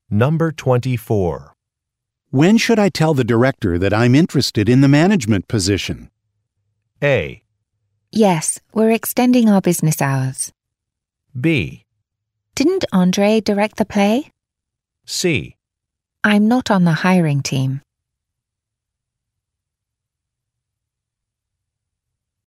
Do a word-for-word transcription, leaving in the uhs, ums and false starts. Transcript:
Number twenty-four. When should I tell the director that I'm interested in the management position? A. Yes, we're extending our business hours. B. Didn't Andre direct the play? C. I'm not on the hiring team.